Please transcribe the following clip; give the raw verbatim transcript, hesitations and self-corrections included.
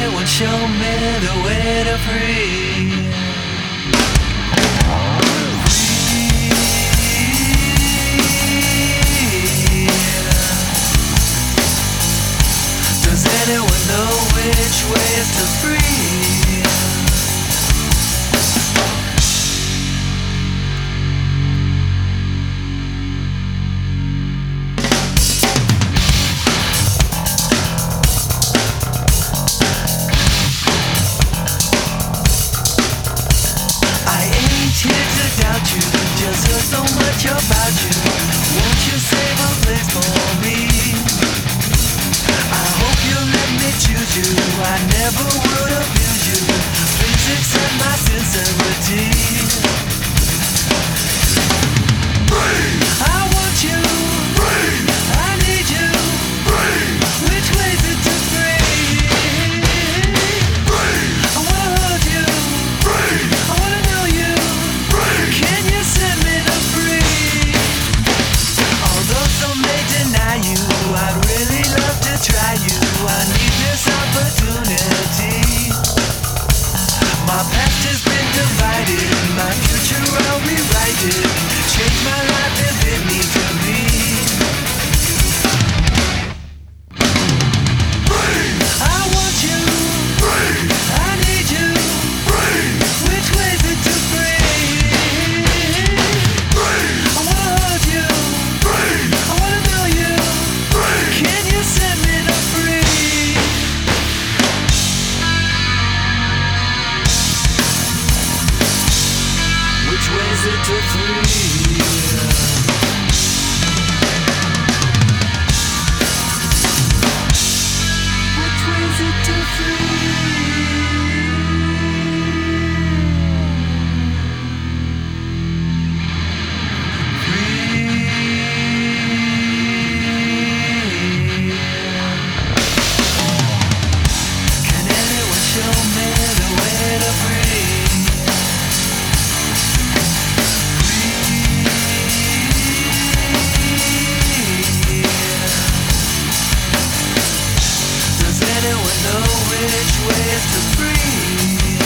anyone show me the way to free? Does anyone know which way is to free? Here to doubt you, just heard so much about you. Won't you save a place for me? I hope you'll let me choose you. I never would abuse you. Please accept my sincerity. Free. I want you. Free. I need you. Free. Which way's it to free? Free. I wanna hold you. Free. I wanna know you. Can you set me to free? Although some may deny you, I'd really love to try you. I need this opportunity. My past has been divided, my future I'll rewrite it. Change my life if it needs to be. Free. I want you. Free. I need you. Free. Which way's it to free? Ways it to free? Which ways it to free? Free. Can anyone show me the way to free? Anyone know which way is to free?